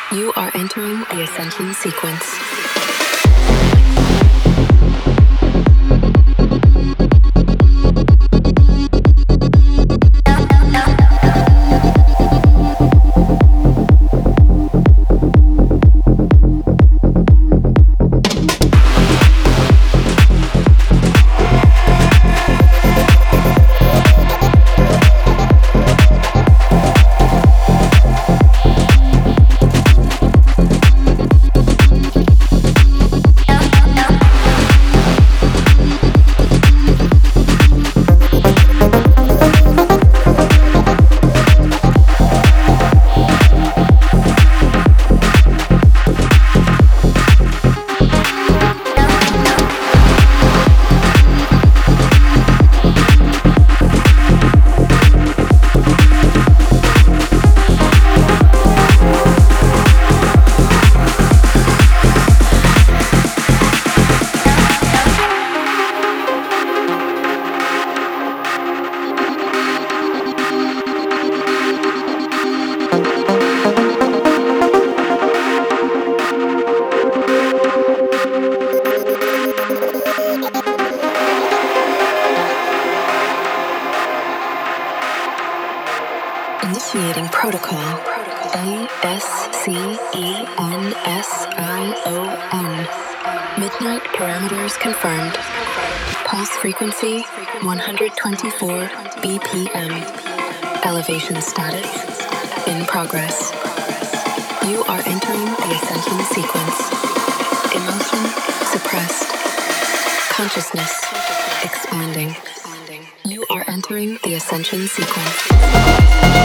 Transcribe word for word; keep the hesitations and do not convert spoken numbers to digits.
You are entering the Ascension sequence. Initiating protocol A S C E N S I O N. Midnight parameters confirmed. Pulse frequency one hundred twenty-four B P M. Elevation status in progress. You are entering the Ascension sequence. Emotion suppressed. Consciousness expanding. You are entering the Ascension sequence.